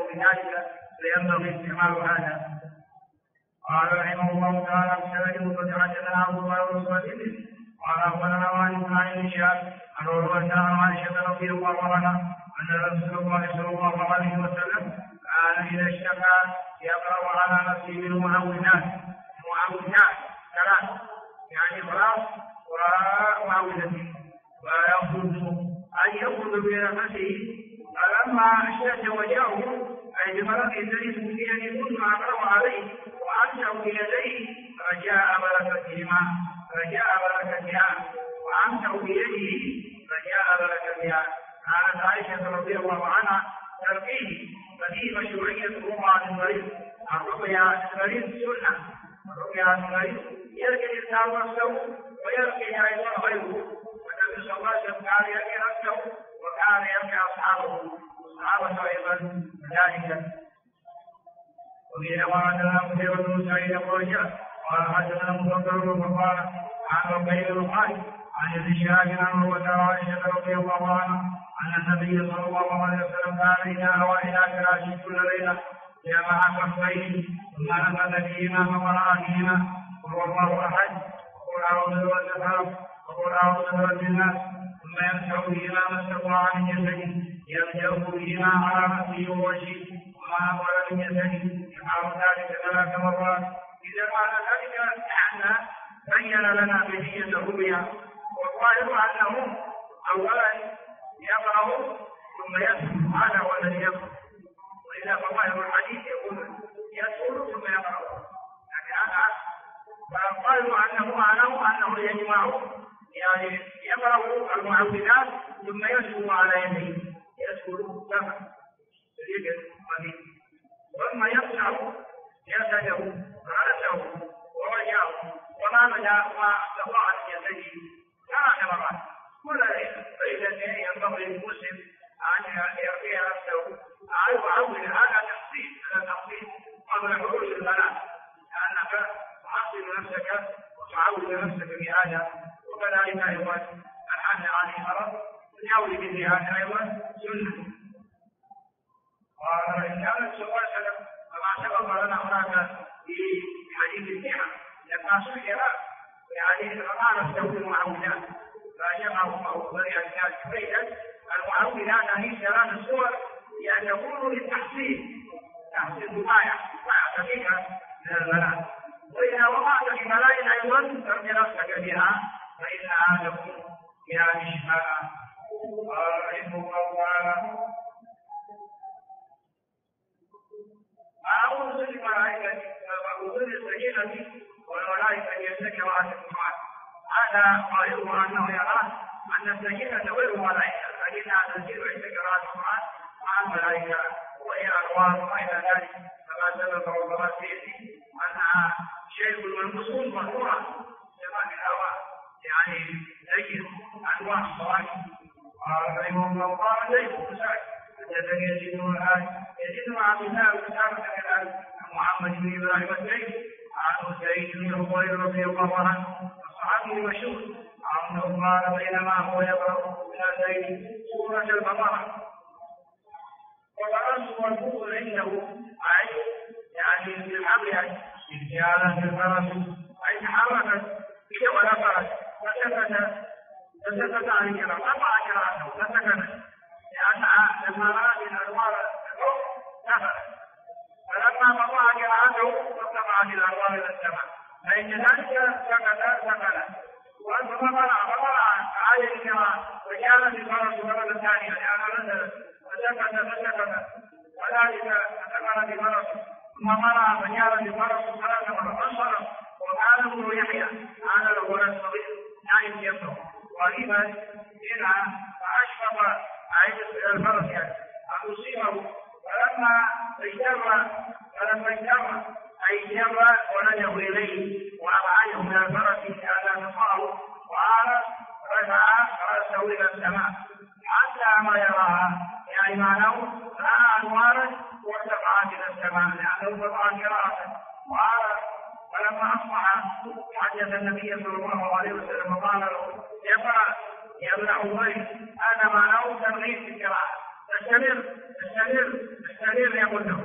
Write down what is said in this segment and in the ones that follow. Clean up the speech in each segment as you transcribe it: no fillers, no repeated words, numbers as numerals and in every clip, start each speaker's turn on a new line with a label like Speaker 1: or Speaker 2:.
Speaker 1: بذلك فينبغي استعمال هذا. قال رحمه الله تعالى بسند حدثنا ابو بكر بن قال اخبرنا مالك عن ابن شهاب عن عروة عن عائشة رضي الله عنها ان رسول الله صلى الله عليه وسلم كان اذا اشتكى يقرأ على نفسه بالمعوذات ثلاث يعني خلاص ومعوذتين يأخذ بنفسه. فلما اشتد وجهه أي بمرض الذي بيده ثم أقرأ عليه وأمسه بيديه رجاء بركتها وأمسه بيده رجاء بركتها. كانت عائشة رضي الله عنها ترقيه ففيه مشروعية الرقية للمريض. الرقية للمريض سنة. الرقية للمريض يرقي الإنسان نفسه ويرقي أيضا غيره. والنبي صلى الله عليه وسلم كان يرقي نفسه وكان يرقي أصحابه أيضا ذلك. وفي أمانة مدير بن سعيد الرجاء قال حدثنا مفكر فقال عن ربيع القائد عن ابن شهاب عن عروة عائشة رضي الله عنها أن النبي صلى الله عليه وسلم كان إذا أوى إلى فراشه كل ليلة جمع كفيه ثم نفث فيهما فقرأ فيهما وهو الله أحد وقل أعوذ بالفلق وقل أعوذ برب الناس ثم يمسح بهما ما استطاع من جسده يمسح بهما على نفسه ووجهه وما أقبل من جسده يفعل ذلك 3 مرات. إذا قال ذلك أن بين لنا بنية الرؤيا والظاهر أنه أولا يقرأ ثم يسكت. هذا هو الذي يقرأ. وإذا فظاهر الحديث يقول يسكت ثم يقرأ يعني هذا. فالظاهر أنه معناه أنه يجمع يعني يقرأ المعوذات ثم يسكت على يديه يسكت سبع ثم يمسح جسده رأسه ووجهه وما استطاع من جسده 3 مرات كل ليلة. فإذا ينبغي للمسلم أن يرقي نفسه يعود هذا تخصيص قبل حدوث البلاء لأنك تحصن نفسك وتعود نفسك بهذا. وكذلك أيضا الحث عن المرض يعود بهذا أيضا سنة. وإن كان صلى الله عليه وسلم كما سبق لنا هناك في حديث الجهة لما سئل يعني فقال استوى المعوذات فجمعه الله بريء الناس بيتا. المعوذات هي 3 سور يعني تكون للتحصيل دعاية خفيفة من البلاء. وإذا وقعت في بلاء أيضا ترجى نفسك بها فإنها تكون يعني شفاء. قال رحمه الله تعالى أعوذ بالملائكة وأعوذ بالسكينة والملائكة يستكبرون عن القرآن. هذا قائله أنه يرى أن السكينة والملائكة فإنها تنزل استكبار القرآن مع الملائكة وهي أنوار وإلى ذلك كما سبق وقد سيأتي أنها شيء ملموس مذكورا كما في الهواء يعني زي أنواع الصواريخ. قال رحمه الله قال ليس بسعي حدثني يزيد بن يزيد مع كتاب الآن محمد بن إبراهيم السيد عن سعيد بن عمر رضي الله عنه الصحابي المشهور عنه قال بينما هو يقرأ من الليل سورة البقرة وفرسه والفوق عنده أي يعني في الحبل إذ جاءت الفرس أي تحركت ولا فرس فسكت عن الكلام أربع قراءات فسكنت لأنها لما رأت الأنوار الأخرى كفرت فلما مضى قراءته ارتفعت الأنوار إلى السماء فإن ذلك سكنت وأنتم فقرأ آية القراءة وكانت الفرس مرة ثانية لأنها نزلت فسكت وذلك سكنت الفرس ثم مرة فكانت الفرس 3 مرات انصرف وكان ابن يحيى كان له ولد صغير نائم يده قريبا منها فأشفق الفرس يعني أن يصيبه فلما اجتر أي جر ولده إليه وأبعده من الفرس على نصاره وعاد رفع رأسه إلى السماء حتى ما يراها يعني معناه رأى أنوارا وارتفعت إلى السماء لأنه قطع قراءة وعاد. فلما أصبح حدث النبي صلى الله عليه وسلم وقال له يقرأ يا ابن عمر هذا معناه ترغيب في القراءة استمر السرير يقول له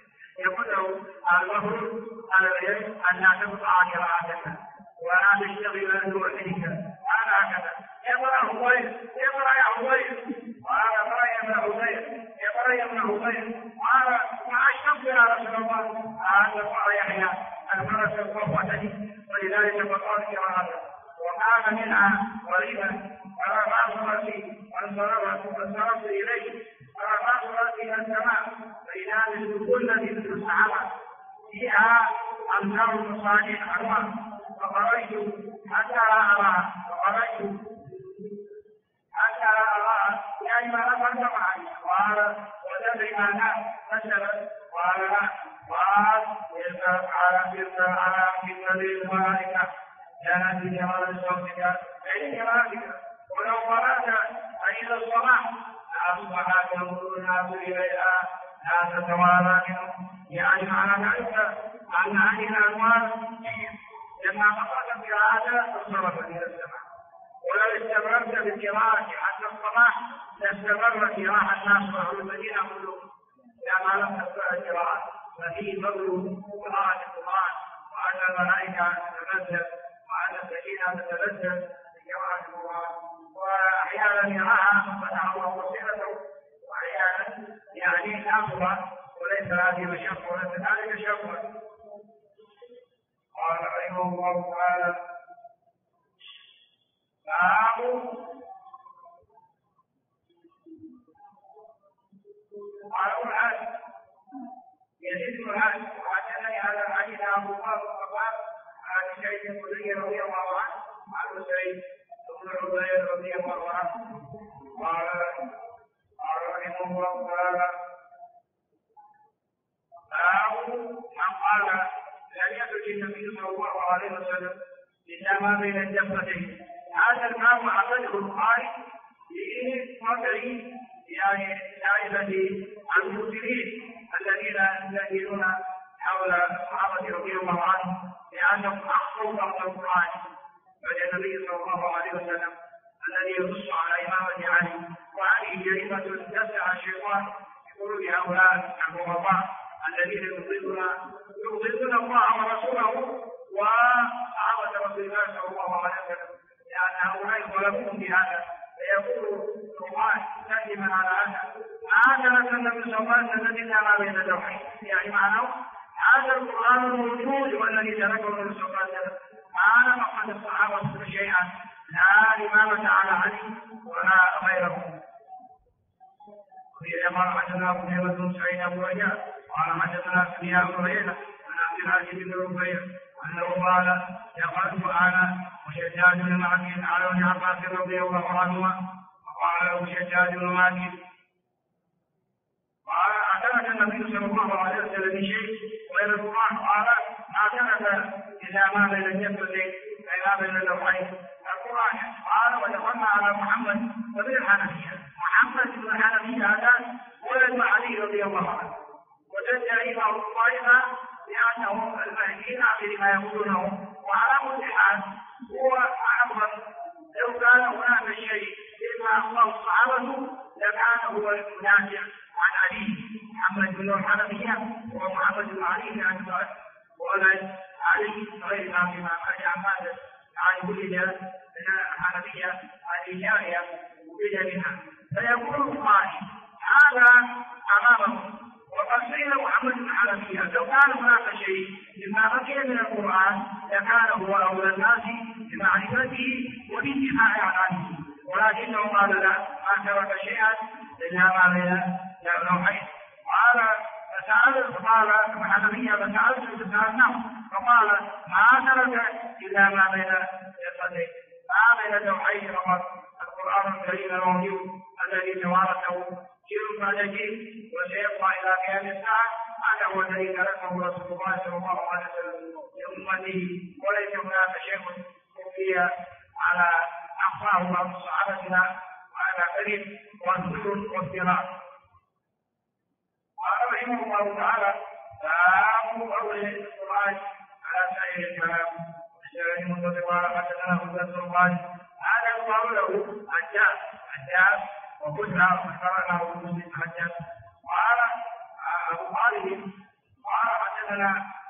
Speaker 1: المفروض أن لا تقطع قراءتك ولا تشتغل عن روحك. هذا هكذا يقرأ هبير يقرأ يا هبير وهذا قرأ يا هبير يقرأ يا هبير وهذا ما أشتغل يا رسول الله. هذا قرأ يحيى الفرس القوة ولذلك فقال قراءته وكان منها قريبا فرفعت رأسي وانصرفت إليه فرفعت رأسي إلى السماء فإذا مثل الذي في السحابة فيها أمثال المصانع أنواع فخرجت حتى أراها يعني ما نفعت معي قال وتدري ماذا فشلت قال لا قال يرفع على مثل الملائكة كانت بجمال صوتك أي جمالك ولو قرأت إلى الصلاة لأصبح ينظر الناس إليها لا تتوارى منهم. يعني معنى ذلك أن هذه الأنوار لما قرأت قراءتها انصرفت إلى السماء. ولو استمرت بالقراءة حتى الصباح لاستمر قراءة الناس وأهل المدينة كلهم لما لم تستطع القراءة. ففيه فضل قراءة القرآن وأن الملائكة تتنزل وأن السكينة تتنزل بقراءة القرآن. وأحيانا يراها فتح الله بصيرته وأحيانا يعني ناصرة وليس هذه مشقة وليس ذلك شقة. قال رحمه الله تعالى قال الحاج يزيد الحاج وحدثني هذا الحديث أبو بكر الخطاب عن سعيد الخدري رضي الله عنه عن سعيد بن عبيد رضي الله عنه قال رحمه الله تعالى من قال لم يدرك النبي صلى الله عليه وسلم إلا ما بين الجفتين. هذا الباب أخرجه البخاري لمرجع يعني شائبة المسلمين الذين يستهينون حول الصحابة رضي الله عنهم لأنهم أخطوا ضبط القرآن. فجاء النبي صلى الله عليه وسلم الذي ينص على إمامة علي وعليه جريمة تسع الشيطان يقول لهؤلاء الغرباء الذين يضلون الله ورسوله وصحابة رسول الله صلى الله عليه وسلم لأن هؤلاء ظلموهم بهذا فيقول الله سلما على هذا هذا النبي صلى الله عليه وسلم إلا ما بين اللوحين. يعني معناه هذا القرآن الموجود والذي تركه النبي صلى الله عليه وسلم ما نقص الصحابة شيئا لا إمامة على علي ولا غيره. وفي عمر حدثنا قتيبة بن سعيد أبو رجاء قال حدثنا سفيان بن عيينة عن عبد العزيز بن ربيع أنه قال دخلت أنا وشداد بن معكين على ابن عباس رضي الله عنهما وقال له شداد بن معكين قال أترك النبي صلى الله عليه وسلم بشيء غير القرآن؟ قال ما ترك إلا ما بين الجبهتين أي ما بين اللوحين القرآن. قال ودخلنا على محمد بن الحنفية. محمد بن الحنفية هذا ولد علي رضي الله عنه وتدعي بعض الطائفة لأنهم المهديين بما يقولونه. وعلى كل حال هو أعظم لو كان هناك شيء إما الله الصحابة لكان هو المنازع عن علي. محمد بن الحنفية ومحمد بن علي بن أبي طالب ولد علي غير ما فيما خرج عن مالك عن ولد من الحنفية هذه جارية ولد منها فيقول القائل هذا أمامه. وقد سئل محمد بن الحنفية لو كان هناك شيء مما بقي من القرآن لكان هو أولى الناس بمعرفته والانتفاع عنه ولكنه قال لا ما ترك شيئا إلا ما بين اللوحين. قال الحنفية فسألناه فقال ما ترك إلا ما بين الجبهتين ما بين اللوحين فقط. القرآن الكريم الموجود الذي توارثه جيل بعد جيل وسيبقى إلى قيام الساعة هذا هو الذي تركه رسول الله صلى الله عليه وسلم لأمته وليس هناك شيء خفي على أخفاه بعض صحابتنا وعلى كذب والظلم وافتراء. قال رحمه الله تعالى باب قول القرآن على سائر الكلام. واشترى المنتصر قال حدثنا ابو القرآن هذا يقال له حجاج وكنا اخترناه بمسلم حجاج. قال أبو خالد قال حدثنا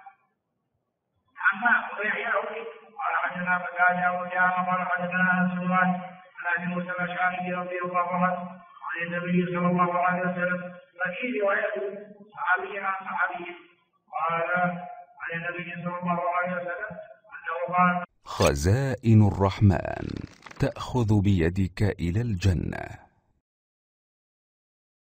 Speaker 1: عمار ويحيى قال حدثنا بكايا وجاء قال حدثنا أنس بن مالك عن أبي موسى الأشعري رضي الله عنه عن النبي صلى الله عليه وسلم ففي رواية صحابي عن صحابي قال عن النبي صلى الله عليه وسلم أنه قال:
Speaker 2: خزائن الرحمن تأخذ بيدك إلى الجنة.